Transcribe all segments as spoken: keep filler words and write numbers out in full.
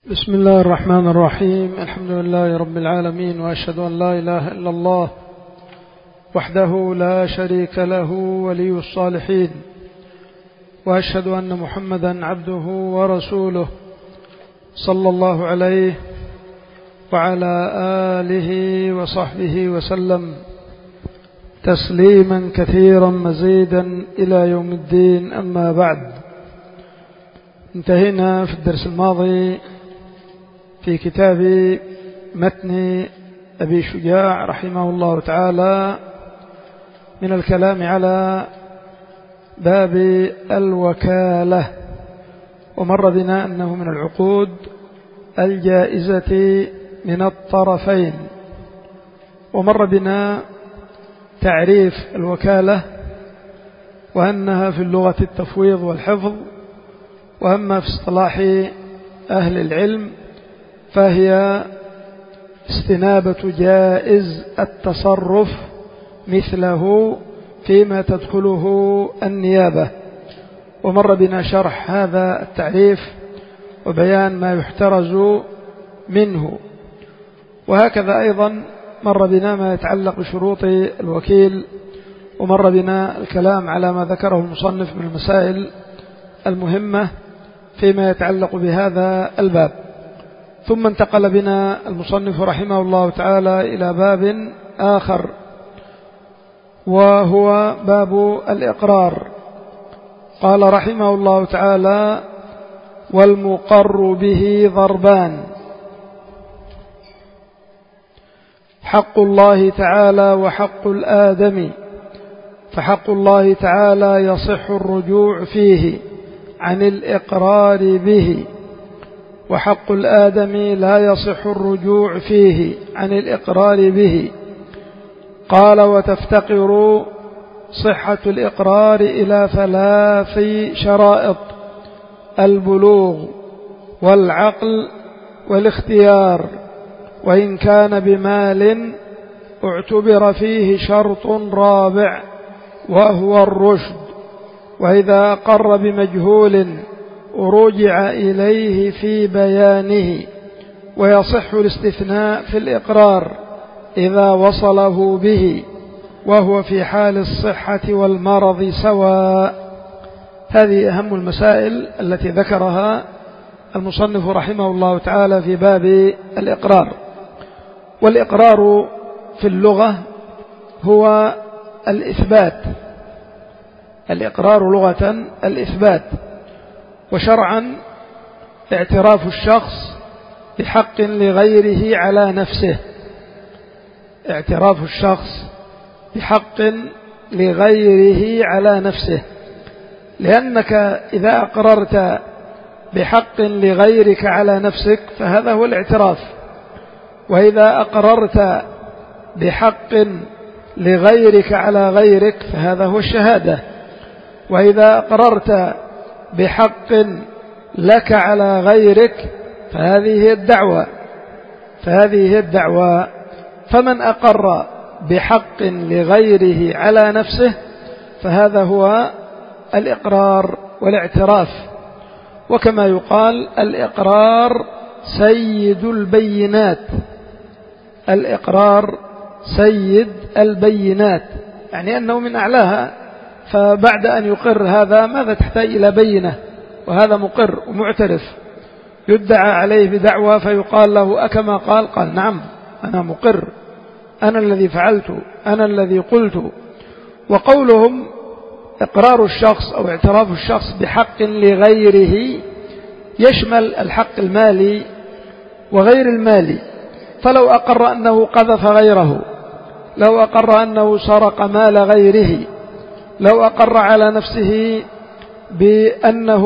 بسم الله الرحمن الرحيم. الحمد لله رب العالمين، وأشهد أن لا إله إلا الله وحده لا شريك له ولي الصالحين، وأشهد أن محمدا عبده ورسوله صلى الله عليه وعلى آله وصحبه وسلم تسليما كثيرا مزيدا إلى يوم الدين. أما بعد، انتهينا في الدرس الماضي في كتاب متن أبي شجاع رحمه الله تعالى من الكلام على باب الوكالة، ومر بنا أنه من العقود الجائزة من الطرفين، ومر بنا تعريف الوكالة وأنها في اللغة التفويض والحفظ، وأما في اصطلاح أهل العلم فهي استنابة جائز التصرف مثله فيما تدخله النيابة. ومر بنا شرح هذا التعريف وبيان ما يحترز منه، وهكذا أيضا مر بنا ما يتعلق بشروط الوكيل، ومر بنا الكلام على ما ذكره المصنف من المسائل المهمة فيما يتعلق بهذا الباب. ثم انتقل بنا المصنف رحمه الله تعالى إلى باب آخر، وهو باب الإقرار. قال رحمه الله تعالى: والمقر به ضربان: حق الله تعالى وحق الآدمي. فحق الله تعالى يصح الرجوع فيه عن الإقرار به، وحق الآدمي لا يصح الرجوع فيه عن الإقرار به. قال: وتفتقر صحة الإقرار إلى ثلاث شرائط: البلوغ والعقل والاختيار، وإن كان بمال اعتبر فيه شرط رابع وهو الرشد. وإذا أقر بمجهول رجع إليه في بيانه، ويصح الاستثناء في الإقرار إذا وصله به، وهو في حال الصحة والمرض سواء. هذه أهم المسائل التي ذكرها المصنف رحمه الله تعالى في باب الإقرار. والإقرار في اللغة هو الإثبات، الإقرار لغة الإثبات، وشرعا اعتراف الشخص بحق لغيره على نفسه، اعتراف الشخص بحق لغيره على نفسه، لأنك إذا أقررت بحق لغيرك على نفسك فهذا هو الاعتراف، وإذا أقررت بحق لغيرك على غيرك فهذا هو الشهادة، وإذا أقررت بحق لك على غيرك فهذه هي الدعوة فهذه هي الدعوة فمن أقر بحق لغيره على نفسه فهذا هو الإقرار والاعتراف. وكما يقال: الإقرار سيد البينات، الإقرار سيد البينات، يعني أنه من أعلاها. فبعد أن يقر هذا ماذا تحتاج إلى بينة؟ وهذا مقر ومعترف، يدعى عليه بدعوى فيقال له: أكما قال؟ قال: نعم، أنا مقر، أنا الذي فعلت، أنا الذي قلت. وقولهم إقرار الشخص أو اعتراف الشخص بحق لغيره يشمل الحق المالي وغير المالي. فلو أقر أنه قذف غيره، لو أقر أنه سرق مال غيره، لو أقر على نفسه بأنه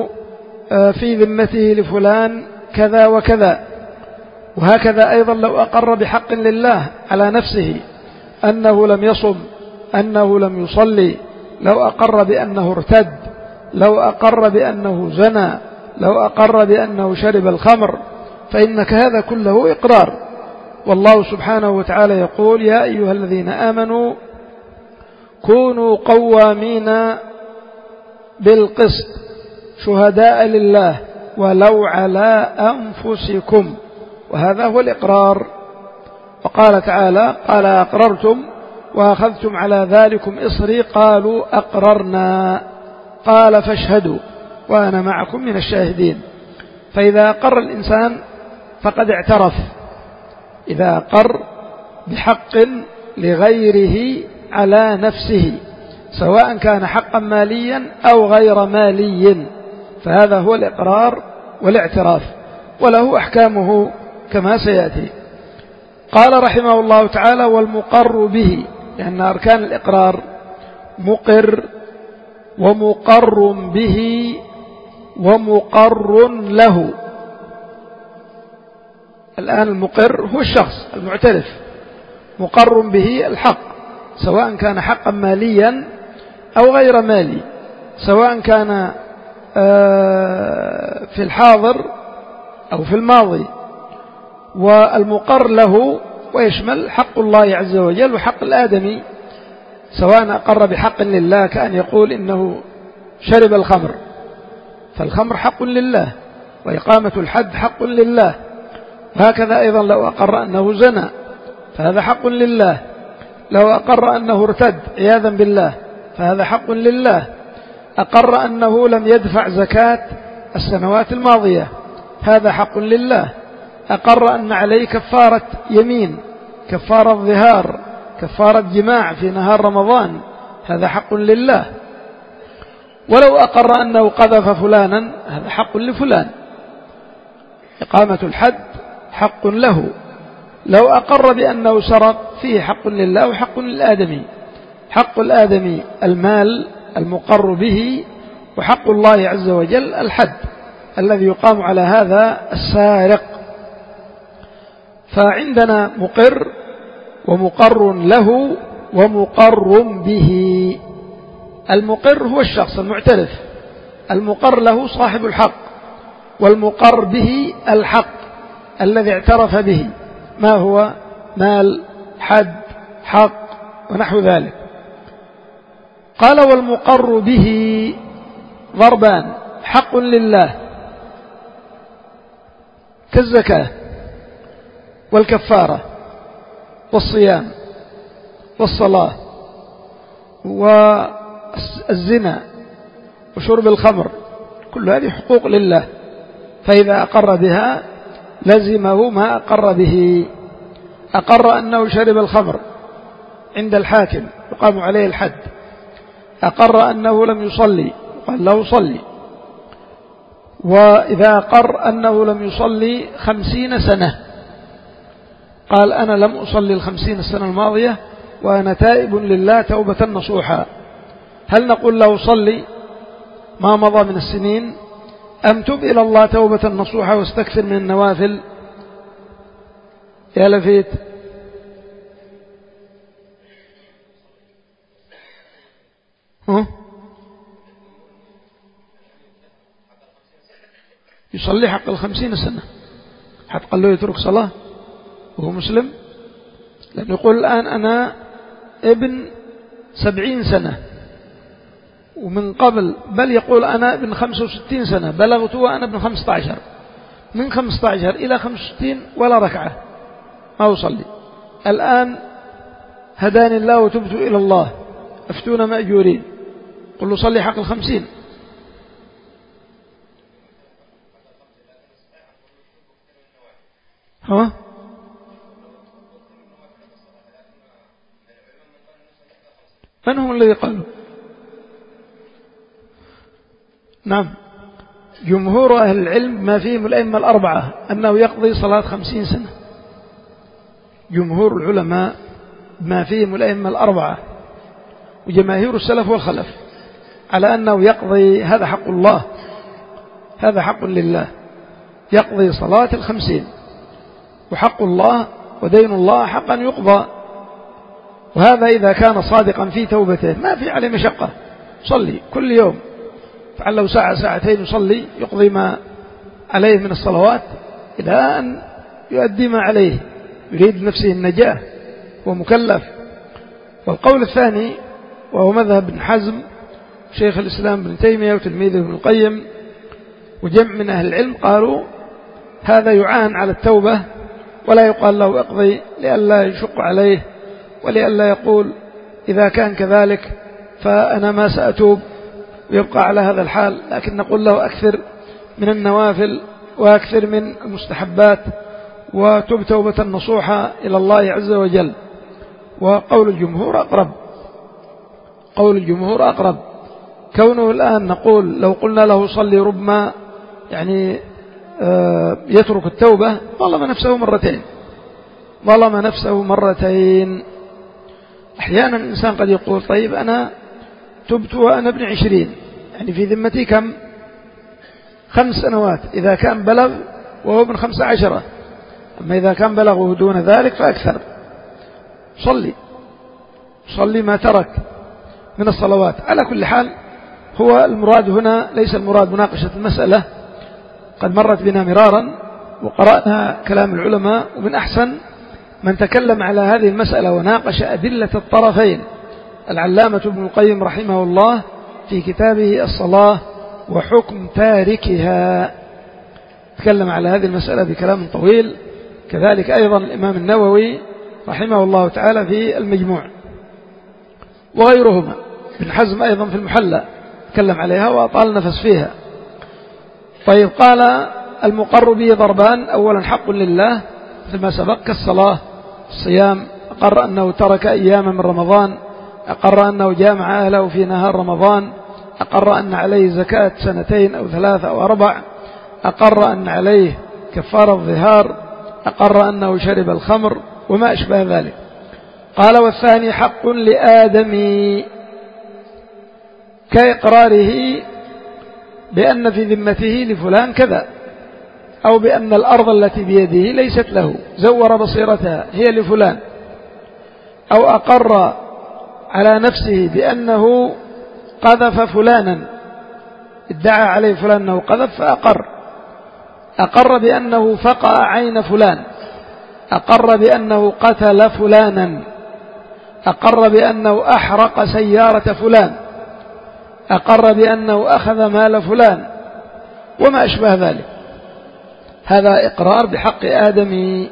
في ذمته لفلان كذا وكذا، وهكذا أيضا لو أقر بحق لله على نفسه أنه لم يصم، أنه لم يصلي، لو أقر بأنه ارتد، لو أقر بأنه زنى، لو أقر بأنه شرب الخمر، فإنك هذا كله إقرار. والله سبحانه وتعالى يقول: يا أيها الذين آمنوا كونوا قوامين بالقسط شهداء لله ولو على أنفسكم، وهذا هو الإقرار. وقال تعالى: قال أقررتم وأخذتم على ذلكم إصري قالوا أقررنا قال فاشهدوا وأنا معكم من الشاهدين. فإذا أقر الإنسان فقد اعترف، إذا أقر بحق لغيره على نفسه سواء كان حقا ماليا أو غير مالي، فهذا هو الإقرار والاعتراف، وله أحكامه كما سيأتي. قال رحمه الله تعالى: والمقر به، لأن أركان الإقرار مقر ومقر به ومقر له. الآن المقر هو الشخص المعترف، مقر به الحق سواء كان حقا ماليا أو غير مالي، سواء كان في الحاضر أو في الماضي. والمقر له ويشمل حق الله عز وجل وحق الآدمي، سواء أقر بحق لله كأن يقول إنه شرب الخمر، فالخمر حق لله، وإقامة الحد حق لله. وهكذا أيضا لو أقر أنه زنى فهذا حق لله، لو أقر أنه ارتد عياذا بالله فهذا حق لله، أقر أنه لم يدفع زكاة السنوات الماضية هذا حق لله، أقر أن عليه كفارة يمين، كفارة ظهار، كفارة جماع في نهار رمضان، هذا حق لله. ولو أقر أنه قذف فلانا هذا حق لفلان، إقامة الحد حق له. لو أقر بأنه سرق فيه حق لله وحق للآدمي، حق الآدمي المال المقر به، وحق الله عز وجل الحد الذي يقام على هذا السارق. فعندنا مقر ومقر له ومقر به. المقر هو الشخص المعترف، المقر له صاحب الحق، والمقر به الحق الذي اعترف به، ما هو مال، حد، حق ونحو ذلك. قال: والمقر به ضربان: حق لله كالزكاة والكفارة والصيام والصلاة والزنا وشرب الخمر، كل هذه حقوق لله، فإذا أقر بها لزمه ما أقر به. أقر أنه شرب الخمر عند الحاكم يقام عليه الحد، أقر أنه لم يصلي قال له صلي. وإذا أقر أنه لم يصلي خمسين سنة قال أنا لم أصلي الخمسين السنة الماضية وأنا تائب لله توبة نصوحا، هل نقول له صلي ما مضى من السنين أم تب إلى الله توبة نصوحا واستكثر من النوافل؟ يا لفيت، ها؟ يصلي حق الخمسين سنة، حتى قال له يترك صلاة وهو مسلم؟ لأنه يقول الآن أنا ابن سبعين سنة ومن قبل، بل يقول أنا ابن خمسة وستين سنة بلغت وأنا ابن خمسة عشر، من خمسة عشر إلى خمسة وستين ولا ركعة ما أصلي، الآن هداني الله وتبت إلى الله أفتونا مأجورين، قل له صلي حق الخمسين. ها؟ من هم الذي قالوا؟ نعم، جمهور أهل العلم ما فيهم الأئمة الأربعة أنه يقضي صلاة خمسين سنة، جمهور العلماء ما فيهم الأئمة الأربعة وجماهير السلف والخلف على أنه يقضي، هذا حق الله، هذا حق لله، يقضي صلاة الخمسين، وحق الله ودين الله حقا يقضى. وهذا إذا كان صادقا في توبته ما في عليه مشقة، صلي كل يوم، فعله ساعة ساعتين يصلي يقضي ما عليه من الصلوات إلى أن يؤدي ما عليه، يريد نفسه النجاة ومكلف. والقول الثاني وهو مذهب ابن حزم شيخ الإسلام ابن تيمية وتلميذه ابن القيم وجمع من أهل العلم قالوا هذا يعان على التوبة ولا يقال له اقضي لئلا يشق عليه ولئلا يقول إذا كان كذلك فأنا ما سأتوب ويبقى على هذا الحال، لكن نقول له أكثر من النوافل وأكثر من المستحبات وتب توبة نصوحة إلى الله عز وجل. وقول الجمهور أقرب، قول الجمهور أقرب. كونه الآن نقول لو قلنا له صلي ربما يعني يترك التوبة ظلم نفسه مرتين، ظلم نفسه مرتين. أحيانا الإنسان قد يقول طيب أنا تبت وأنا ابن عشرين، يعني في ذمتي كم؟ خمس سنوات إذا كان بلغ وهو ابن خمس عشرة، أما إذا كان بلغه دون ذلك فأكثر. صلي صلي ما ترك من الصلوات. على كل حال هو المراد هنا ليس المراد مناقشة المسألة، قد مرت بنا مرارا وقرأنا كلام العلماء، ومن أحسن من تكلم على هذه المسألة وناقش أدلة الطرفين العلامة ابن القيم رحمه الله في كتابه الصلاة وحكم تاركها، تكلم على هذه المسألة بكلام طويل. كذلك أيضا الإمام النووي رحمه الله تعالى في المجموع، وغيرهما، ابن حزم أيضا في المحلى تكلم عليها وأطال نفس فيها. طيب قال المقر به ضربان، أولا حق لله مثل ما سبق كالصلاة الصيام، أقر أنه ترك أياما من رمضان، أقر أنه جامع أهله في نهار رمضان، أقر أن عليه زكاة سنتين أو ثلاثة أو أربع، أقر أن عليه كفارة الظهار، أقر أنه شرب الخمر وما أشبه ذلك. قال والثاني حق لآدم كإقراره بأن في ذمته لفلان كذا، أو بأن الأرض التي بيده ليست له زور بصيرتها هي لفلان، أو أقر على نفسه بأنه قذف فلانا، ادعى عليه فلان أنه قذف فأقر، أقر بأنه فقع عين فلان، أقر بأنه قتل فلانا، أقر بأنه أحرق سيارة فلان، أقر بأنه أخذ مال فلان وما أشبه ذلك. هذا إقرار بحق آدم.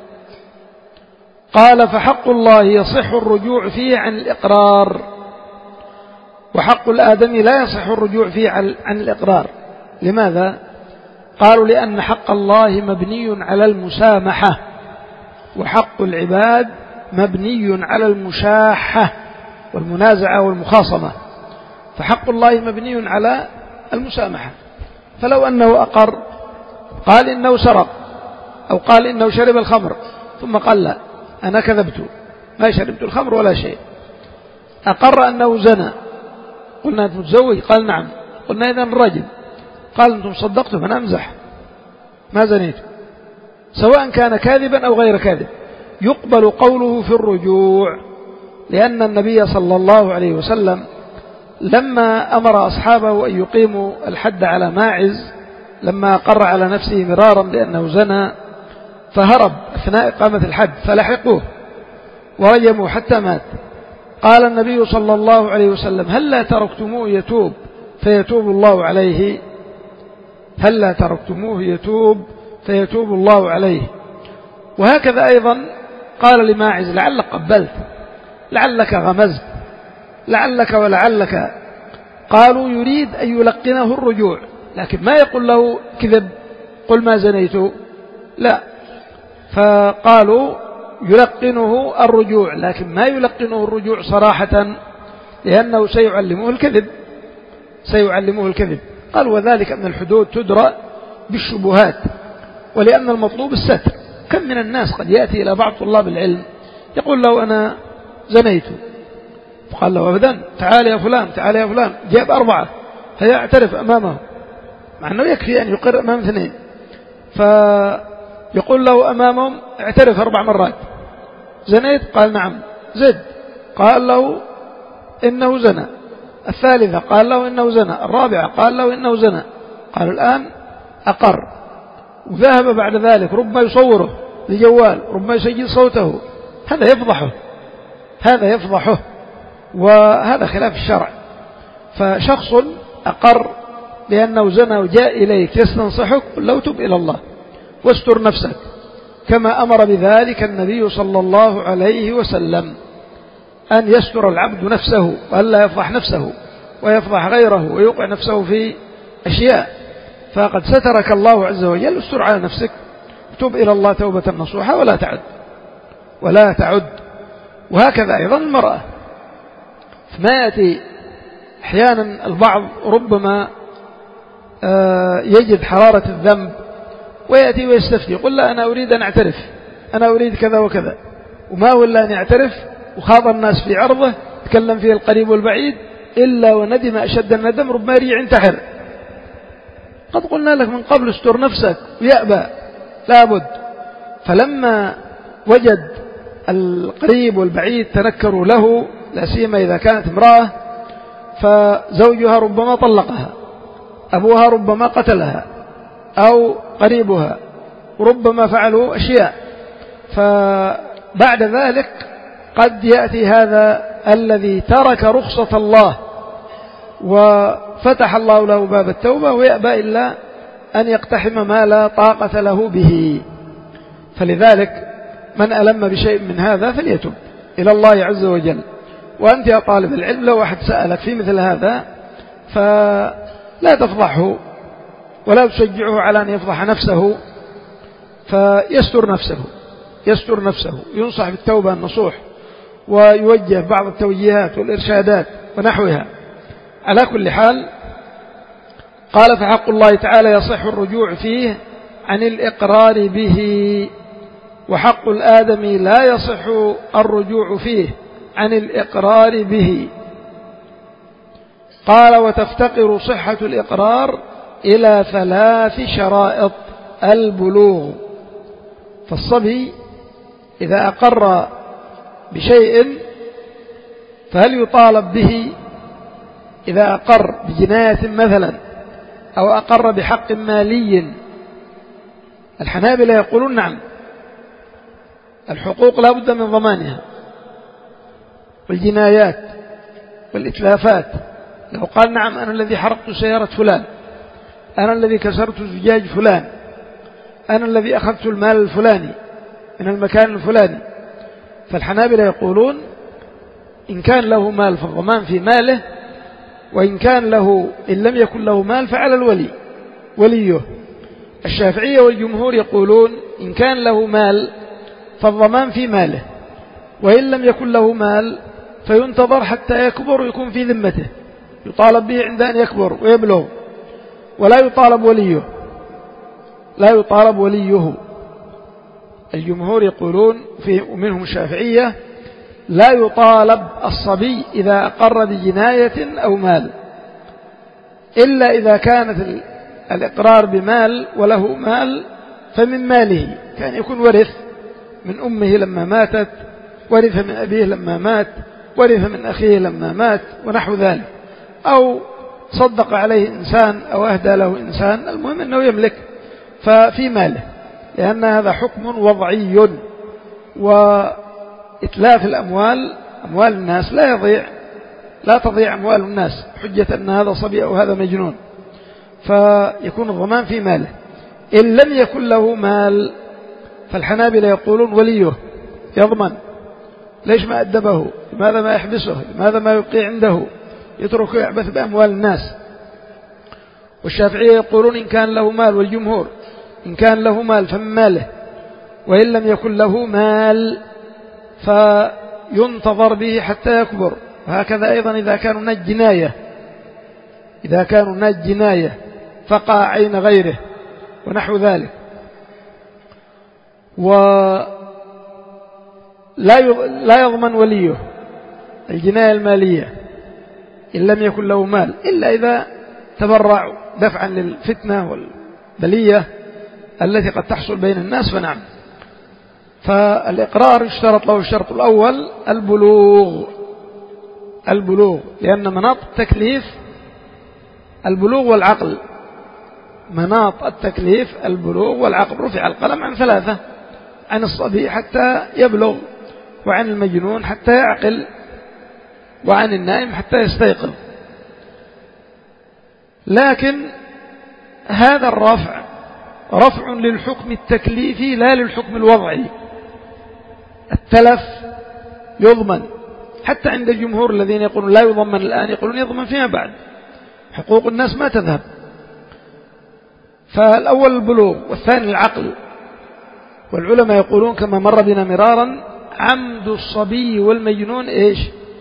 قال فحق الله يصح الرجوع فيه عن الإقرار، وحق الآدم لا يصح الرجوع فيه عن الإقرار. لماذا؟ قالوا لأن حق الله مبني على المسامحة، وحق العباد مبني على المشاحة والمنازعة والمخاصمة، فحق الله مبني على المسامحة. فلو أنه أقر قال إنه سرق أو قال إنه شرب الخمر ثم قال لا أنا كذبت ما شربت الخمر ولا شيء، أقر أنه زنى، قلنا أنت متزوج؟ قال نعم، قلنا إذن الرجل، قال أنتم صدقتم أنا أمزح ما زنيت، سواء كان كاذبا أو غير كاذب يقبل قوله في الرجوع، لأن النبي صلى الله عليه وسلم لما أمر أصحابه أن يقيموا الحد على ماعز لما قر على نفسه مرارا بأنه زنى فهرب أثناء إقامة الحد فلحقوه ورجموا حتى مات، قال النبي صلى الله عليه وسلم هل لا تركتموه يتوب فيتوب الله عليه، هل لا تركتموه يتوب فيتوب الله عليه. وهكذا أيضا قال لماعز لعلك قبلت، لعلك غمزت، لعلك ولعلك، قالوا يريد أن يلقنه الرجوع، لكن ما يقول له كذب قل ما زنيت، لا، فقالوا يلقنه الرجوع، لكن ما يلقنه الرجوع صراحة لأنه سيعلمه الكذب، سيعلمه الكذب. قال وذلك أن الحدود تدرى بالشبهات، ولأن المطلوب الستر. كم من الناس قد يأتي إلى بعض طلاب العلم يقول له أنا زنيت، فقال له أبدا تعال يا فلان تعال يا فلان، جاب أربعة فيعترف أمامه، مع أنه يكفي أن يقر أمام اثنين، فيقول له أمامهم اعترف أربع مرات، زنيت؟ قال نعم، زد، قال له إنه زنى، الثالثة قال له إنه زنى، الرابعة قال له إنه زنى، قال الآن أقر، وذهب بعد ذلك ربما يصوره بجوال، ربما يسجل صوته، هذا يفضحه، هذا يفضحه، وهذا خلاف الشرع. فشخص أقر لأنه زنى وجاء إليك يستنصحك، قل له تب إلى الله واستر نفسك، كما أمر بذلك النبي صلى الله عليه وسلم، أن يستر العبد نفسه وألا يفضح نفسه ويفضح غيره ويوقع نفسه في أشياء. فقد سترك الله عز وجل، استر على نفسك، تب إلى الله توبة نصوحة ولا تعد ولا تعد. وهكذا أيضا المرأة، فما يأتي أحيانا البعض ربما يجد حرارة الذنب ويأتي ويستفتي، قل لا أنا أريد أن أعترف، أنا أريد كذا وكذا، وما هو إلا أن يعترف، وخاض الناس في عرضه، تكلم فيه القريب والبعيد، إلا وندم أشد الندم، ربما يرجع ينتحر. قد قلنا لك من قبل استر نفسك، ويأبى لابد. فلما وجد القريب والبعيد تنكروا له، لا سيما إذا كانت امرأة، فزوجها ربما طلقها، أبوها ربما قتلها، أو قريبها، وربما فعلوا أشياء. فبعد ذلك قد يأتي هذا الذي ترك رخصة الله وفتح الله له باب التوبة، ويأبى إلا أن يقتحم ما لا طاقة له به. فلذلك من ألم بشيء من هذا فليتب إلى الله عز وجل. وأنت يا طالب العلم لو أحد سألك في مثل هذا فلا تفضحه ولا تشجعه على أن يفضح نفسه، فيستر نفسه يستر نفسه ينصح بالتوبة النصوح، ويوجه بعض التوجيهات والإرشادات ونحوها. على كل حال قال فحق الله تعالى يصح الرجوع فيه عن الإقرار به، وحق الآدمي لا يصح الرجوع فيه عن الإقرار به. قال وتفتقر صحة الإقرار إلى ثلاث شرائط: البلوغ، فالصبي إذا أقر بشيء فهل يطالب به إذا أقر بجناية مثلا أو أقر بحق مالي؟ الحنابلة يقولون نعم، الحقوق لا بد من ضمانها، والجنايات والإتلافات. لو قال نعم أنا الذي حرقت سيارة فلان، أنا الذي كسرت زجاج فلان، أنا الذي أخذت المال الفلاني من المكان الفلاني، فالحنابلة يقولون إن كان له مال فالضمان في ماله، وإن كان له إن لم يكن له مال فعلى الولي وليه. الشافعية والجمهور يقولون إن كان له مال فالضمان في ماله، وإن لم يكن له مال فينتظر حتى يكبر ويكون في ذمته، يطالب به عند أن يكبر ويبلغ، ولا يطالب وليه لا يطالب وليه. الجمهور يقولون في ومنهم الشافعية لا يطالب الصبي إذا أقر بجناية أو مال، إلا إذا كانت الإقرار بمال وله مال فمن ماله، كان يكون ورث من أمه لما ماتت، ورث من أبيه لما مات، ورث من أخيه لما مات ونحو ذلك، أو صدق عليه إنسان أو أهدى له إنسان، المهم أنه يملك ففي ماله، لأن هذا حكم وضعي. وإتلاف الأموال أموال الناس لا يضيع لا تضيع أموال الناس حجة أن هذا صبي أو هذا مجنون، فيكون الضمان في ماله. إن لم يكن له مال فالحنابلة يقولون وليه يضمن. ليش ما أدبه؟ لماذا ما يحبسه؟ لماذا ما يبقي عنده يتركه يعبث بأموال الناس؟ والشافعية يقولون إن كان له مال، والجمهور إن كان له مال فمن ماله، وإن لم يكن له مال فينتظر به حتى يكبر. وهكذا أيضا إذا كانوا ناج جناية إذا كانوا ناج جناية فقع عين غيره ونحو ذلك. ولا لا يضمن وليه الجناية المالية إن لم يكن له مال، إلا إذا تبرع دفعا للفتنة والبلية التي قد تحصل بين الناس فنعم. فالإقرار اشترط له الشرط الأول البلوغ البلوغ لأن مناط التكليف البلوغ والعقل، مناط التكليف البلوغ والعقل. رفع القلم عن ثلاثة: عن الصبي حتى يبلغ، وعن المجنون حتى يعقل، وعن النائم حتى يستيقظ. لكن هذا الرفع رفع للحكم التكليفي لا للحكم الوضعي. التلف يضمن، حتى عند الجمهور الذين يقولون لا يضمن الآن يقولون يضمن فيما بعد، حقوق الناس ما تذهب. فالأول البلوغ والثاني العقل. والعلماء يقولون كما مر بنا مرارا عمد الصبي والمجنون إيش؟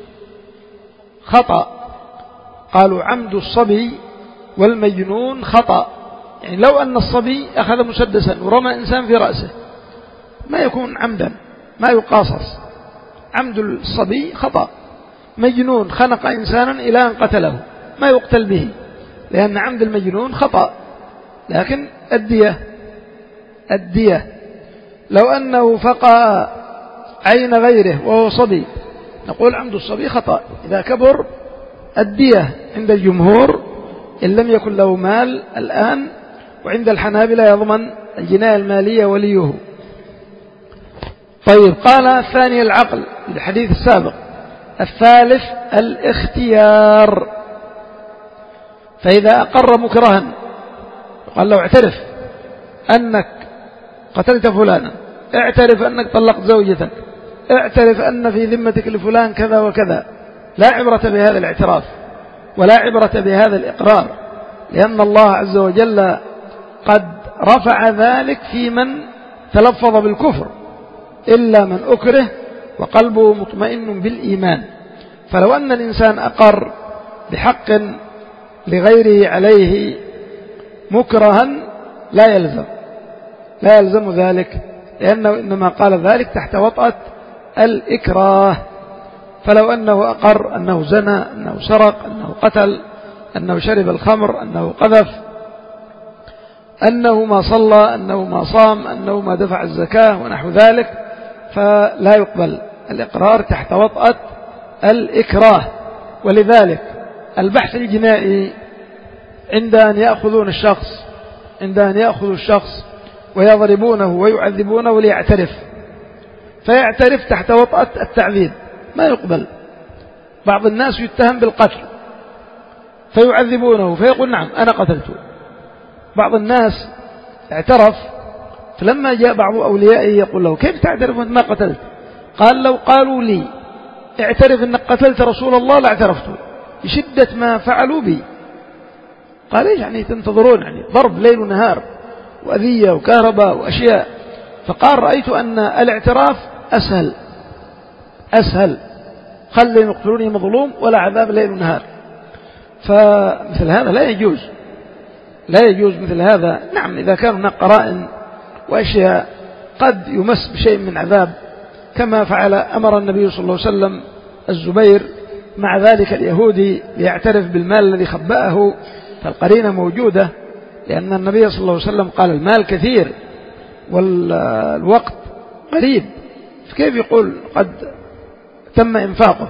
خطأ. قالوا عمد الصبي والمجنون خطأ، يعني لو أن الصبي أخذ مسدسا ورمى إنسان في رأسه ما يكون عمدا، ما يقاصص. عمد الصبي خطأ. مجنون خنق إنسانا إلى أن قتله ما يقتل به، لأن عمد المجنون خطأ. لكن الدية الدية لو أنه فقع عين غيره وهو صبي نقول عمد الصبي خطأ. إذا كبر الدية عند الجمهور إن لم يكن له مال الآن، وعند الحنابلة يضمن الجناية المالية وليه. طيب، قال الثاني العقل الحديث السابق. الثالث الاختيار. فإذا أقر مكرها قال له اعترف أنك قتلت فلانا، اعترف أنك طلقت زوجتك، اعترف أن في ذمتك لفلان كذا وكذا، لا عبرة بهذا الاعتراف ولا عبرة بهذا الإقرار، لأن الله عز وجل قد رفع ذلك في من تلفظ بالكفر إلا من أكره وقلبه مطمئن بالإيمان. فلو أن الإنسان أقر بحق لغيره عليه مكرها لا يلزم لا يلزم ذلك، لأنه إنما قال ذلك تحت وطأة الإكراه. فلو أنه أقر أنه زنى، أنه سرق، أنه قتل، أنه شرب الخمر، أنه قذف، أنه ما صلى، أنه ما صام، أنه ما دفع الزكاة ونحو ذلك، فلا يقبل الإقرار تحت وطأة الإكراه. ولذلك البحث الجنائي عند أن يأخذون الشخص عند أن يأخذوا الشخص ويضربونه ويعذبونه ليعترف، فيعترف تحت وطأة التعذيب ما يقبل. بعض الناس يتهم بالقتل فيعذبونه فيقول نعم أنا قتلته. بعض الناس اعترف، فلما جاء بعض أوليائه يقول له كيف تعترف أنت ما قتلت؟ قال لو قالوا لي اعترف أنك قتلت رسول الله لاعترفته بشدة ما فعلوا بي. قال ايش يعني تنتظرون؟ يعني ضرب ليل ونهار وأذية وكهرباء وأشياء. فقال رأيت أن الاعتراف أسهل أسهل خلي يقتلوني مظلوم ولا عذاب ليل ونهار. فمثل هذا لا يجوز لا يجوز مثل هذا. نعم إذا كان هناك قرائن وأشياء قد يمس بشيء من عذاب، كما فعل أمر النبي صلى الله عليه وسلم الزبير مع ذلك اليهودي ليعترف بالمال الذي خبأه، فالقرينة موجودة، لأن النبي صلى الله عليه وسلم قال المال كثير والوقت قريب، فكيف يقول قد تم إنفاقه؟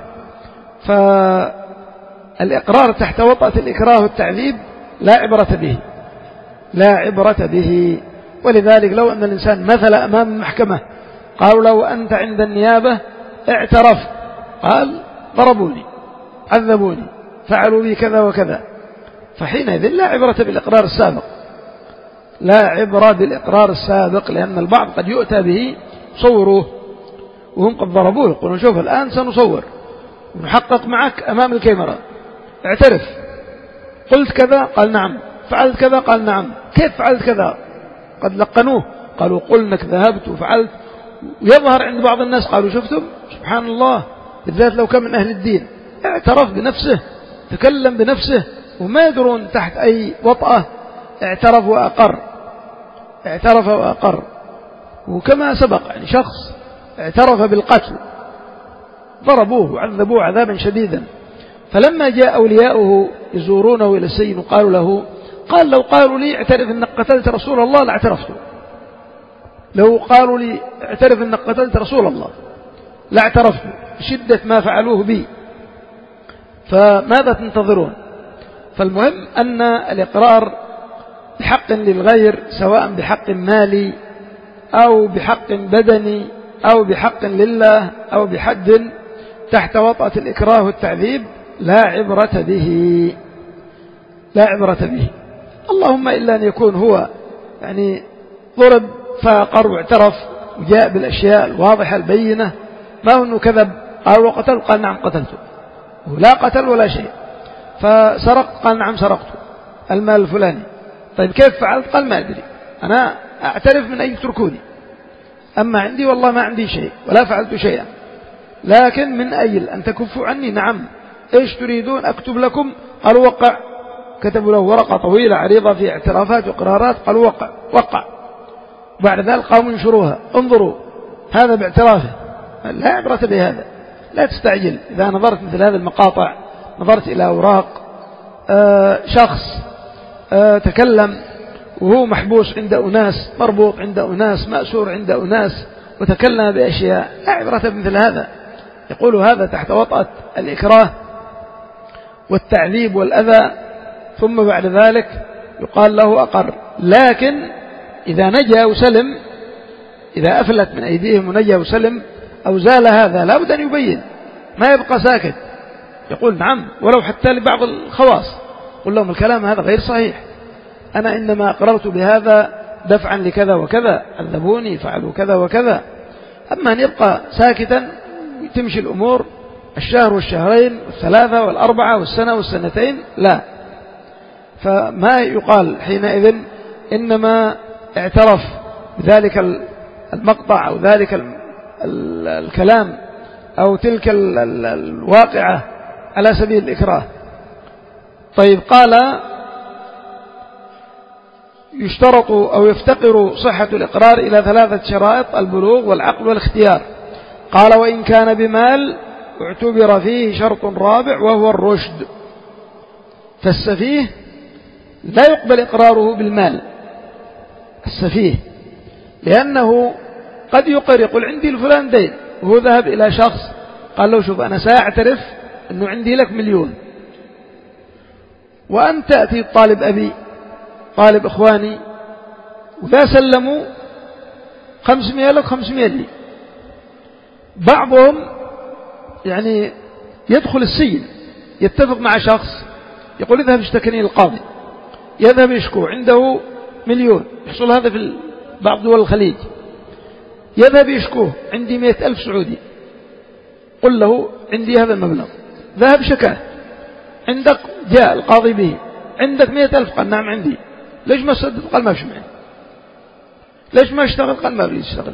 فالإقرار تحت وطأة الإكراه والتعذيب لا عبرة به لا عبرة به. ولذلك لو أن الإنسان مثل أمام المحكمة قالوا لو أنت عند النيابة اعترف، قال ضربوني عذبوني فعلوا لي كذا وكذا، فحينئذ لا عبرة بالإقرار السابق لا عبرة بالإقرار السابق لأن البعض قد يؤتى به صوروه وهم قد ضربوه، يقولون شوف الآن سنصور ونحقق معك أمام الكاميرا، اعترف قلت كذا قال نعم، فعلت كذا قال نعم، كيف فعلت كذا؟ قد لقنوه قالوا قل انك ذهبت وفعلت. ويظهر عند بعض الناس قالوا شفتم سبحان الله، بالذات لو كان من أهل الدين اعترف بنفسه تكلم بنفسه وما يدرون تحت أي وطأة اعترف وأقر اعترف وأقر. وكما سبق يعني شخص اعترف بالقتل ضربوه وعذبوه عذابا شديدا، فلما جاء أولياؤه يزورونه إلى السجن وقالوا له قال لو قالوا لي اعترف أنك قتلت رسول الله لاعترفته، لو قالوا لي اعترف أنك قتلت رسول الله لاعترفته بشدة ما فعلوه بي، فماذا تنتظرون؟ فالمهم أن الإقرار بحق للغير سواء بحق مالي أو بحق بدني أو بحق لله أو بحد تحت وطأة الإكراه والتعذيب لا عبرة به لا عبرة به. اللهم إلا أن يكون هو يعني ضرب فأقر واعترف وجاء بالأشياء الواضحة البينة، ما هو أنه كذب قال وقتل قال نعم قتلته، ولا قتل ولا شيء. فسرق قال نعم سرقته المال الفلاني. طيب كيف فعلت؟ قال ما أدري، أنا أعترف من أن يتركوني، أما عندي والله ما عندي شيء ولا فعلت شيئا، لكن من أجل أن تكفوا عني نعم إيش تريدون أكتب لكم؟ قالوا وقع. كتبوا له ورقة طويلة عريضة في اعترافات وقرارات، قالوا وقع وقع. بعد ذلك قاموا ينشروها، انظروا هذا باعترافه. لا عبرة بهذا، لا تستعجل. إذا نظرت مثل هذه المقاطع، نظرت إلى أوراق آه شخص آه تكلم وهو محبوس عند أناس، مربوط عند أناس، مأسور عند أناس، وتكلم بأشياء، لا عبرة بمثل هذا. يقول هذا تحت وطأة الإكراه والتعذيب والأذى، ثم بعد ذلك يقال له أقر. لكن إذا نجا وسلم، إذا أفلت من أيديهم ونجا وسلم أو زال هذا، لا بد أن يبين، ما يبقى ساكت، يقول نعم ولو حتى لبعض الخواص، قل لهم الكلام هذا غير صحيح، أنا إنما أقررت بهذا دفعا لكذا وكذا، عذبوني فعلوا كذا وكذا. أما أن يبقى ساكتا وتمشي الأمور الشهر والشهرين والثلاثة والأربعة والسنة والسنتين، لا. فما يقال حينئذ إنما اعترف بذلك المقطع أو ذلك الكلام أو تلك الواقعة على سبيل الإكراه. طيب قال يشترط أو يفتقر صحة الإقرار إلى ثلاثة شرائط: البلوغ والعقل والاختيار. قال وإن كان بمال اعتبر فيه شرط رابع وهو الرشد. فالسفيه لا يقبل إقراره بالمال، السفيه، لأنه قد يقر يقول عندي الفلان دين، وهو ذهب إلى شخص قال له شوف أنا سأعترف أنه عندي لك مليون، وأنت تأتي طالب أبي طالب إخواني، وذا سلموا خمسمائة لك خمسمائة لي. بعضهم يعني يدخل السجن، يتفق مع شخص يقول اذهب اشتكني للقاضي، يذهب يشكو، عنده مليون، يحصل هذا في بعض دول الخليج، يذهب يشكوه عندي مئة ألف سعودي، قل له عندي هذا المبلغ، ذهب شكاه، عندك جاء القاضي به، عندك مئة ألف، قال نعم عندي، ليش ما سدد؟ قال ما فيش معي. ليش ما اشتغل؟ قال ما بلي اشتغل.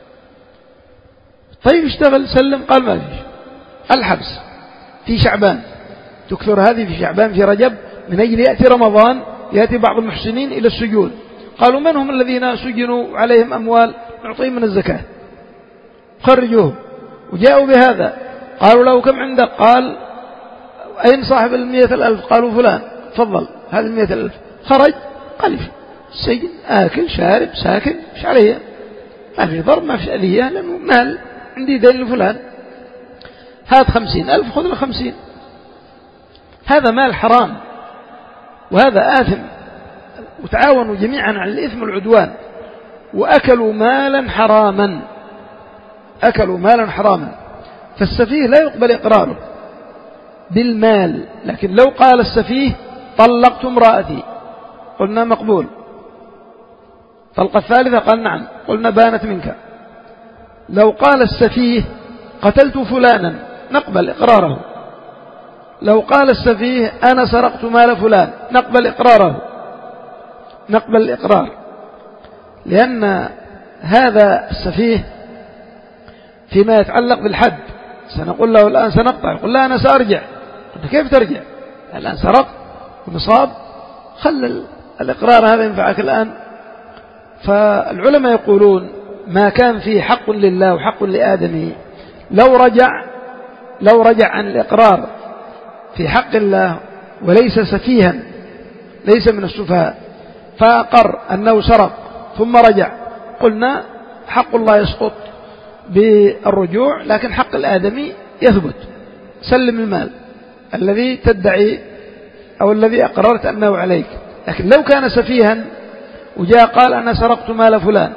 طيب اشتغل سلم؟ قال ما فيش. الحبس في شعبان، تكثر هذه في شعبان في رجب، من أجل يأتي رمضان يأتي بعض المحسنين إلى السجون، قالوا من هم الذين سجنوا عليهم أموال نعطيهم من الزكاة، خرجوهم، وجاءوا بهذا، قالوا له كم عندك؟ قال أين صاحب المئة الألف؟ قالوا فلان، تفضل هذا المئة الألف. خرج قال في السجن آكل شارب ساكن، مش عليه، ما في ضرب ما في أذية، لأنه مال عندي دين لفلان، هات خمسين ألف خذ له خمسين. هذا مال حرام وهذا آثم، وتعاونوا جميعا على الإثم والعدوان، وأكلوا مالا حراما، أكلوا مالا حراما. فالسفيه لا يقبل إقراره بالمال. لكن لو قال السفيه طلقت امرأتي، قلنا مقبول. طلقة الثالثة قال نعم، قلنا بانت منك. لو قال السفيه قتلت فلانا، نقبل إقراره. لو قال السفيه أنا سرقت مال فلان، نقبل إقراره، نقبل الإقرار، لأن هذا السفيه فيما يتعلق بالحد سنقول له الآن سنقطع، يقول لا أنا سأرجع. قلت كيف ترجع؟ الآن سرقت ونصاب، خل الإقرار هذا ينفعك الآن. فالعلماء يقولون ما كان فيه حق لله وحق لآدمه، لو رجع لو رجع عن الإقرار في حق الله وليس سفيها، ليس من السفهاء، فأقر أنه سرق ثم رجع، قلنا حق الله يسقط بالرجوع، لكن حق الآدمي يثبت. سلم المال الذي تدعي أو الذي أقررت أنه عليك. لكن لو كان سفيها وجاء قال أنا سرقت مال فلان،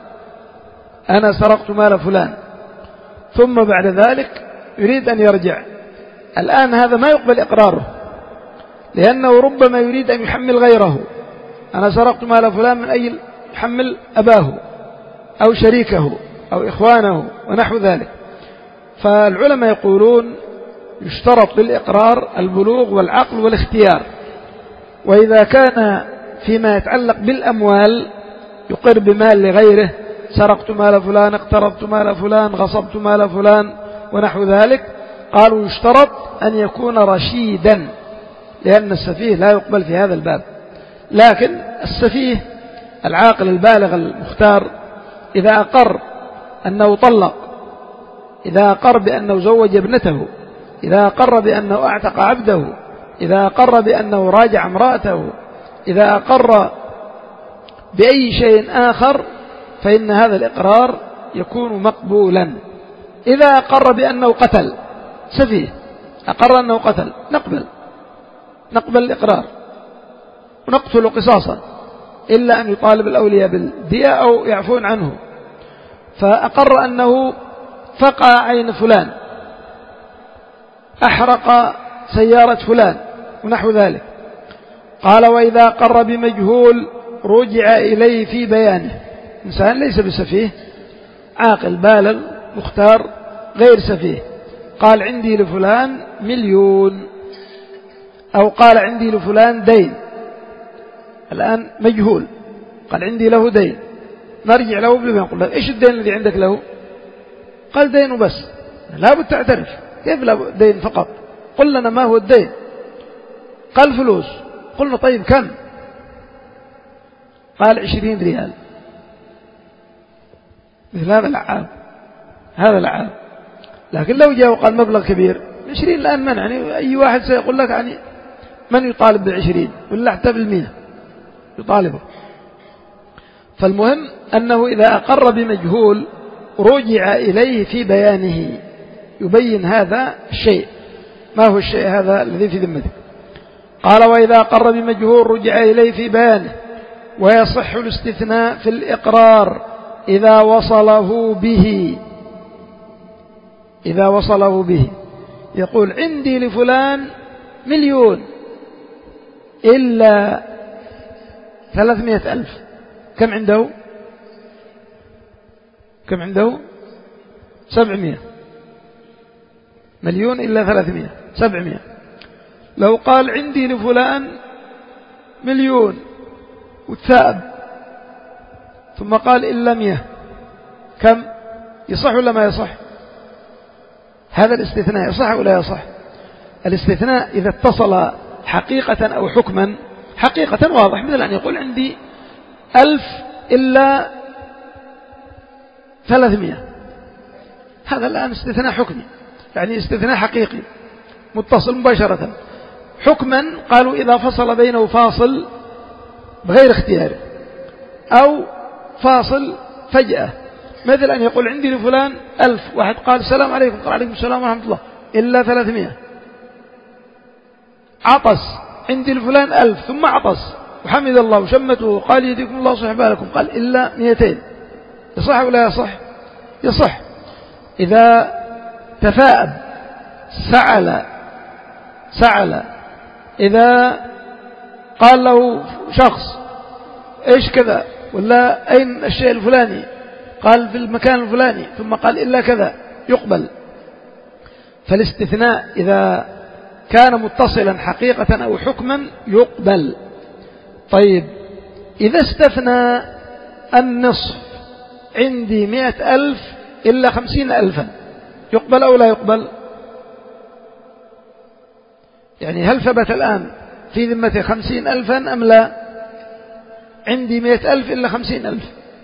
أنا سرقت مال فلان، ثم بعد ذلك يريد أن يرجع، الآن هذا ما يقبل إقراره، لأنه ربما يريد أن يحمل غيره أنا سرقت مال فلان من أجل يحمل أباه أو شريكه أو إخوانه ونحو ذلك. فالعلماء يقولون يشترط للإقرار البلوغ والعقل والاختيار. وإذا كان فيما يتعلق بالأموال يقر بمال لغيره، سرقت مال فلان، اقترضت مال فلان، غصبت مال فلان ونحو ذلك، قالوا يشترط أن يكون رشيدا، لأن السفيه لا يقبل في هذا الباب. لكن السفيه العاقل البالغ المختار إذا أقر أنه طلق، إذا أقر بأنه زوج ابنته، إذا أقر بأنه أعتق عبده، إذا أقر بأنه راجع امرأته، إذا أقر بأي شيء آخر فإن هذا الإقرار يكون مقبولا. إذا أقر بأنه قتل، سفيه أقر أنه قتل، نقبل نقبل الإقرار ونقتل قصاصا، إلا أن يطالب الأولياء بالدية أو يعفون عنه. فأقر أنه فقع عين فلان، أحرق سيارة فلان ونحو ذلك، قال وإذا أقر بمجهول رجع إليه في بيانه. إنسان ليس بسفيه، عاقل بالغ مختار غير سفيه، قال عندي لفلان مليون، أو قال عندي لفلان دين، الآن مجهول، قال عندي له دين، نرجع له بما يقول له إيش الدين الذي عندك له؟ قال دين وبس. لا بد تعترف، كيف لا دين فقط؟ قل لنا ما هو الدين. قال فلوس. قلنا طيب كم؟ قال عشرين ريال. مثل هذا العاب، هذا العاب. لكن لو جاء وقال مبلغ كبير، عشرين الآن منع، يعني أي واحد سيقول لك يعني من يطالب بالعشرين ولا حتى بالمئة يطالبه. فالمهم أنه إذا أقر بمجهول رجع إليه في بيانه، يبين هذا الشيء، ما هو الشيء هذا الذي في ذمتك. قال وإذا أقر بمجهول رجع إليه في بيانه، ويصح الاستثناء في الإقرار إذا وصله به، إذا وصله به يقول عندي لفلان مليون إلا ثلاثمائة ألف. كم عنده؟ كم عنده؟ سبعمائة. مليون إلا ثلاثمائة، سبعمائة. لو قال عندي لفلان مليون وتثاب ثم قال إلا مئة، كم؟ يصح ولا ما يصح؟ هذا الاستثناء يصح ولا يصح؟ الاستثناء إذا اتصل حقيقة أو حكما، حقيقة واضح، مثل أن يقول عندي ألف إلا ثلاثمائة، هذا الآن استثناء حكمي، يعني استثناء حقيقي متصل مباشرة. حكما قالوا إذا فصل بينه فاصل بغير اختياره، أو فاصل فجأة، مثل أن يقول عندي لفلان ألف، واحد قال السلام عليكم، قال عليكم السلام ورحمة الله، إلا ثلاثمائة. عطس، عندي لفلان ألف، ثم عطس وحمد الله وشمته وقال يهديكم الله ويصلح بالكم، قال إلا مئتين. يصح ولا يصح؟ يصح. إذا تفاءب، سعل سعل، إذا قال له شخص إيش كذا، ولا أين الشيء الفلاني، قال في المكان الفلاني، ثم قال إلا كذا، يقبل. فالاستثناء إذا كان متصلا حقيقة أو حكما يقبل. طيب إذا استثنى النصف عندي مئة ألف إلا خمسين ألفا، يقبل أو لا يقبل؟ يعني هل ثبت الآن في ذمته خمسين ألفا أم لا؟ عندي مئة ألف إلا خمسين ألف،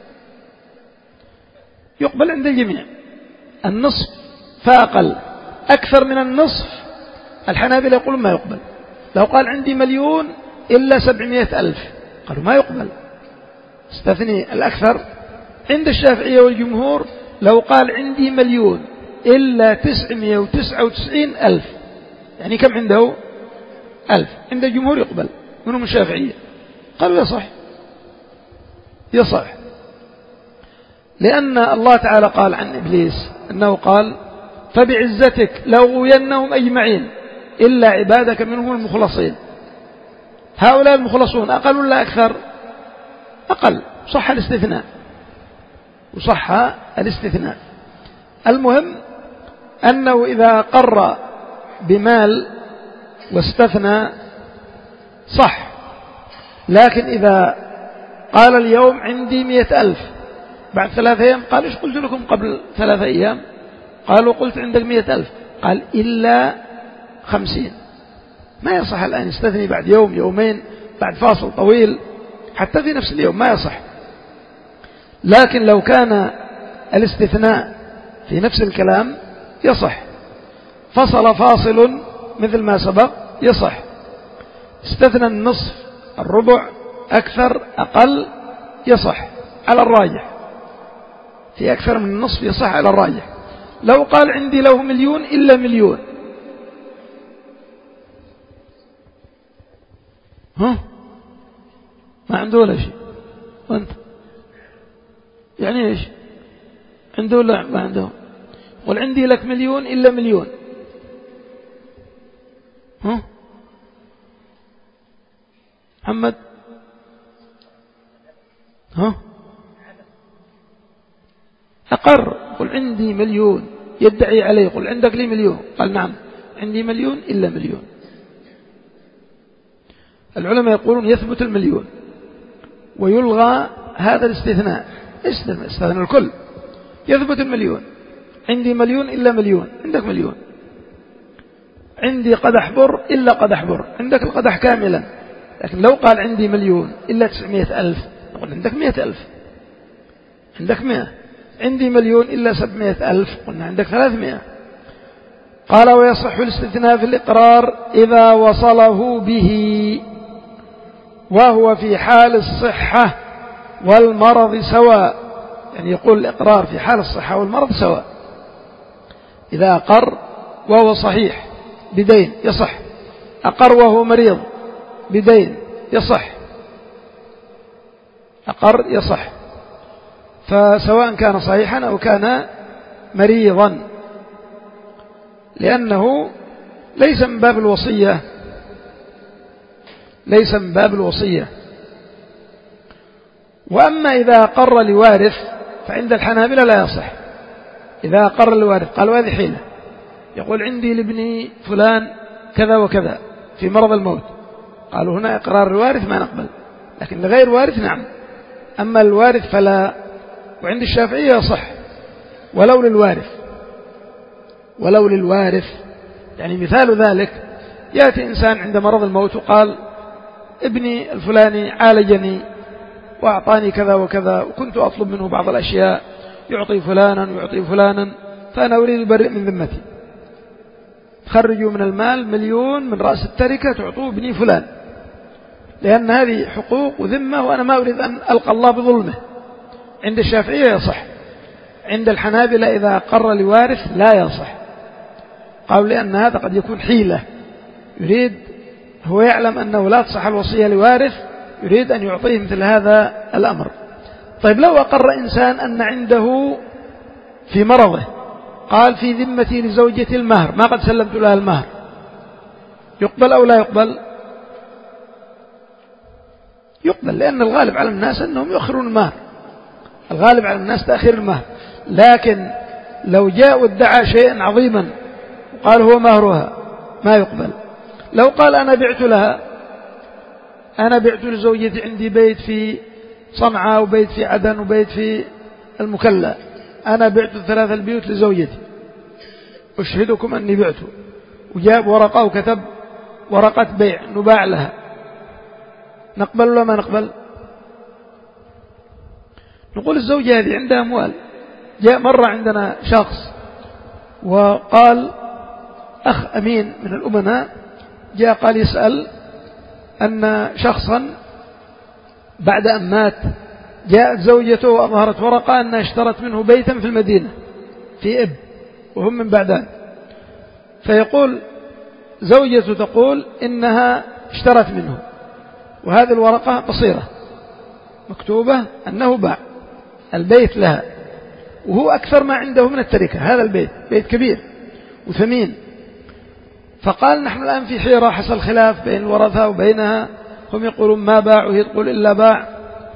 يقبل عند الجميع. النصف فأقل، أكثر من النصف الحنابلة يقولون ما يقبل. لو قال عندي مليون إلا سبعمائة ألف، قالوا ما يقبل، استثني الأكثر. عند الشافعية والجمهور لو قال عندي مليون إلا تسعمائة وتسعة وتسعين ألف، يعني كم عنده؟ ألف. عند الجمهور يقبل، منهم الشافعية، قالوا يصح يصح، لأن الله تعالى قال عن إبليس أنه قال فبعزتك لأغوينهم أجمعين إلا عبادك منهم المخلصين. هؤلاء المخلصون أقل ولا أكثر؟ أقل، صح الاستثناء وصح الاستثناء. المهم أنه إذا قر بمال واستثنى صح، لكن إذا قال اليوم عندي مئة ألف، بعد ثلاثة أيام قال إيش قلت لكم قبل ثلاثة أيام؟ قالوا قلت عندك مئة ألف، قال إلا خمسين، ما يصح الآن يستثني بعد يوم يومين بعد فاصل طويل، حتى في نفس اليوم ما يصح. لكن لو كان الاستثناء في نفس الكلام يصح، فصل فاصل مثل ما سبق يصح، استثنى النصف الربع أكثر أقل يصح على الراجح، في أكثر من النصف يصح على الراجح. لو قال عندي له مليون إلا مليون، ها ما عنده ولا شيء، وانت يعني ايش عنده؟ لا ما عنده. قل عندي لك مليون إلا مليون، ها محمد ها أقر، قل عندي مليون، يدعي عليه قل عندك لي مليون، قال نعم عندي مليون إلا مليون. العلماء يقولون يثبت المليون ويلغى هذا الاستثناء، استثنى الكل، يثبت المليون، عندي مليون إلا مليون، عندك مليون، عندي قدح بر إلا قدح بر، عندك القدح كاملا. لكن لو قال عندي مليون إلا تسعمائة ألف، نقول عندك مئة ألف، عندك مئة، عندي مليون إلا سبعمائة ألف، قلنا عندك ثلاثمائة. قال ويصح الاستثناء في الإقرار إذا وصله به وهو في حال الصحة والمرض سواء، يعني يقول الإقرار في حال الصحة والمرض سواء. إذا أقر وهو صحيح بدين يصح، أقر وهو مريض بدين يصح، أقر يصح، فسواء كان صحيحا أو كان مريضا، لأنه ليس من باب الوصية، ليس من باب الوصية. وأما إذا أقر لوارث فعند الحنابلة لا يصح. إذا أقر لوارث قالوا هذه حيلة، يقول عندي لابني فلان كذا وكذا في مرض الموت، قالوا هنا إقرار الوارث ما نقبل، لكن لغير وارث نعم، أما الوارث فلا. وعند الشافعية يصح ولو للوارث، ولو للوارث. يعني مثال ذلك يأتي إنسان عند مرض الموت وقال ابني الفلاني عالجني وأعطاني كذا وكذا وكنت أطلب منه بعض الأشياء، يعطي فلانا ويعطي فلانا، فأنا أريد البرئ من ذمتي، خرجوا من المال مليون من رأس التركة تعطوه ابني فلان، لأن هذه حقوق وذمة وأنا ما أريد أن ألقى الله بظلمه. عند الشافعية يصح، عند الحنابلة إذا أقر لوارث لا يصح، قالوا لأن هذا قد يكون حيلة، يريد هو يعلم أنه لا تصح الوصية لوارث، يريد أن يعطيه مثل هذا الأمر. طيب لو أقر إنسان أن عنده في مرضه قال في ذمتي لزوجتي المهر، ما قد سلمت لها المهر، يقبل أو لا يقبل؟ يقبل، لأن الغالب على الناس أنهم يؤخرون المهر، الغالب على الناس تأخير المهر. لكن لو جاء وادعى شيئا عظيما وقال هو مهرها ما يقبل. لو قال أنا بعت لها، أنا بعت لزوجتي عندي بيت في صنعاء وبيت في عدن وبيت في المكلا، أنا بعت ثلاث البيوت لزوجتي أشهدكم أني بعته، وجاب ورقة وكتب ورقة بيع نباع لها، نقبل ولا ما نقبل؟ نقول الزوجة هذه عندها أموال، جاء مرة عندنا شخص وقال أخ أمين من الأمناء جاء قال يسأل أن شخصا بعد أن مات جاءت زوجته وأظهرت ورقة أنها اشترت منه بيتا في المدينة في إب وهم من بعدان، فيقول زوجته تقول إنها اشترت منه، وهذه الورقة بصيرة مكتوبة أنه باع البيت لها، وهو أكثر ما عنده من التركة، هذا البيت بيت كبير وثمين. فقال نحن الآن في حيرة، حصل خلاف بين الورثة وبينها، هم يقولون ما باع وهي تقول إلا باع،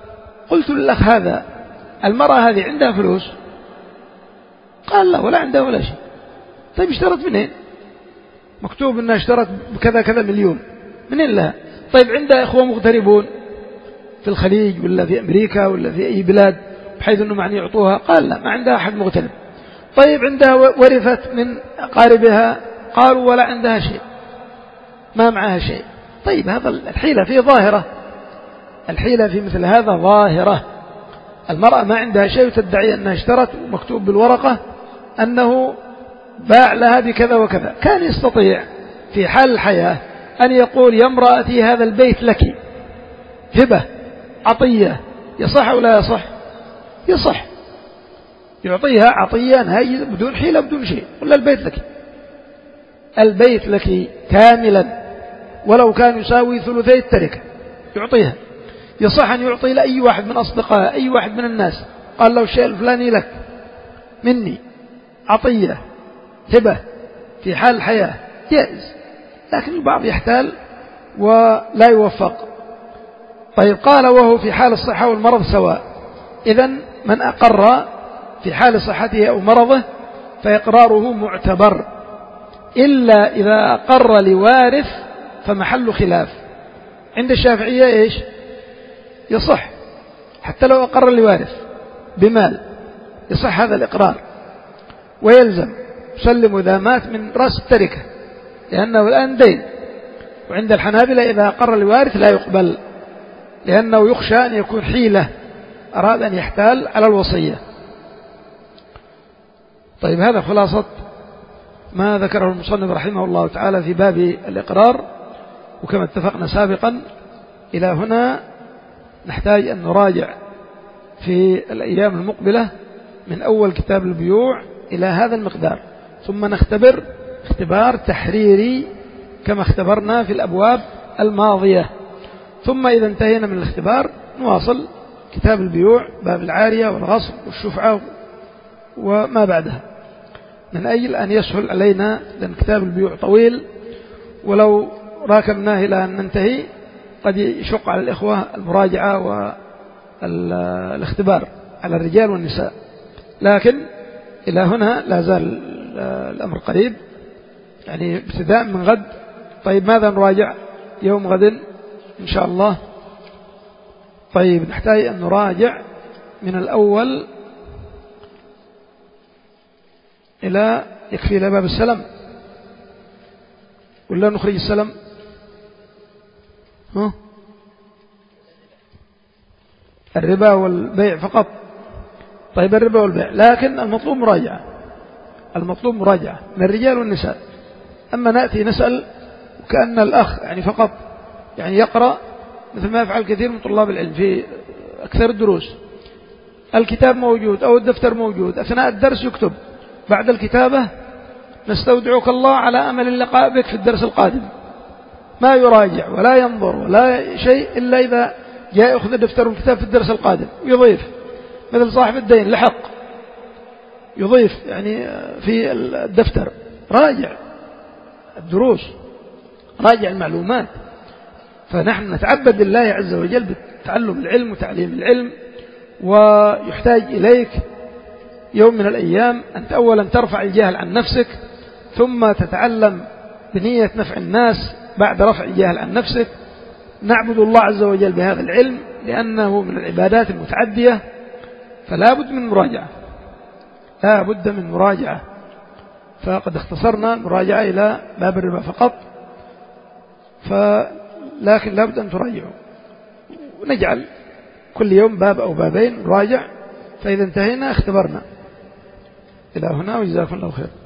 قلت للأخ هذا المرأة هذه عندها فلوس؟ قال لا، ولا عندها ولا شيء. طيب اشترت منين؟ مكتوب أنها اشترت بكذا كذا مليون، منين لها؟ طيب عندها إخوة مغتربون في الخليج ولا في أمريكا ولا في أي بلاد بحيث أنه معني يعطوها؟ قال لا، ما عندها أحد مغترب. طيب عندها ورثت من أقاربها؟ قالوا ولا عندها شيء، ما معها شيء. طيب هذا الحيلة فيه ظاهرة، الحيلة في مثل هذا ظاهرة. المرأة ما عندها شيء وتدعي أنها اشترت ومكتوب بالورقة أنه باع لها بكذا وكذا. كان يستطيع في حال الحياة أن يقول يا امرأتي هذا البيت لك هبة عطية، يصح أو لا يصح؟ يصح، يعطيها عطية نهائية بدون حيلة بدون شيء، ولا البيت لك، البيت لك كاملا ولو كان يساوي ثلثي التركة يعطيها. يصح أن يعطي لأي واحد من أصدقائه، أي واحد من الناس، قال له الشيء الفلاني لك مني عطية هبة في حال الحياة، جائز. لكن البعض يحتال ولا يوفق. طيب قال وهو في حال الصحة والمرض سواء. إذن من أقر في حال صحته أو مرضه فإقراره معتبر، إلا إذا أقر لوارث فمحل خلاف. عند الشافعية إيش؟ يصح حتى لو أقر لوارث بمال، يصح هذا الإقرار ويلزم يسلم إذا مات من رأس التركة لأنه الآن دين. وعند الحنابلة إذا أقر لوارث لا يقبل، لأنه يخشى أن يكون حيلة أراد أن يحتال على الوصية. طيب هذا خلاصة ما ذكره المصنف رحمه الله تعالى في باب الإقرار. وكما اتفقنا سابقا إلى هنا نحتاج أن نراجع في الأيام المقبلة من أول كتاب البيوع إلى هذا المقدار، ثم نختبر اختبار تحريري كما اختبرنا في الأبواب الماضية. ثم إذا انتهينا من الاختبار نواصل كتاب البيوع، باب العارية والغصب والشفعة وما بعدها، من أجل أن يسهل علينا، لأن كتاب البيوع طويل ولو راكمناه إلى أن ننتهي قد يشق على الإخوة المراجعة والاختبار على الرجال والنساء. لكن إلى هنا لا زال الأمر قريب، يعني ابتداء من غد. طيب ماذا نراجع يوم غد إن شاء الله؟ طيب نحتاج أن نراجع من الأول إلى يكفي إلى باب السلم ولا نخرج السلم؟ ها؟ الربا والبيع فقط. طيب الربا والبيع، لكن المطلوب مراجعة، المطلوب مراجعة من الرجال والنساء. أما نأتي نسأل وكأن الأخ يعني فقط يعني يقرأ مثل ما يفعل كثير من طلاب العلم في أكثر الدروس، الكتاب موجود أو الدفتر موجود، أثناء الدرس يكتب، بعد الكتابة نستودعك الله على أمل اللقاء بك في الدرس القادم، ما يراجع ولا ينظر ولا شيء إلا إذا جاء يأخذ الدفتر والكتاب في الدرس القادم ويضيف، مثل صاحب الدين لحق يضيف يعني في الدفتر. راجع الدروس، راجع المعلومات. فنحن نتعبد لله عز وجل بتعلم العلم وتعليم العلم، ويحتاج إليك يوم من الأيام أن أولا ترفع الجهل عن نفسك، ثم تتعلم بنية نفع الناس بعد رفع الجهل عن نفسك. نعبد الله عز وجل بهذا العلم لأنه من العبادات المتعدية، فلا بد من مراجعة، لا بد من مراجعة. فقد اختصرنا المراجعة إلى باب الربا فقط، لكن لا بد أن تراجعوا، ونجعل كل يوم باب أو بابين نراجع، فإذا انتهينا اختبرنا. إلى هنا وجزاكم الله خير.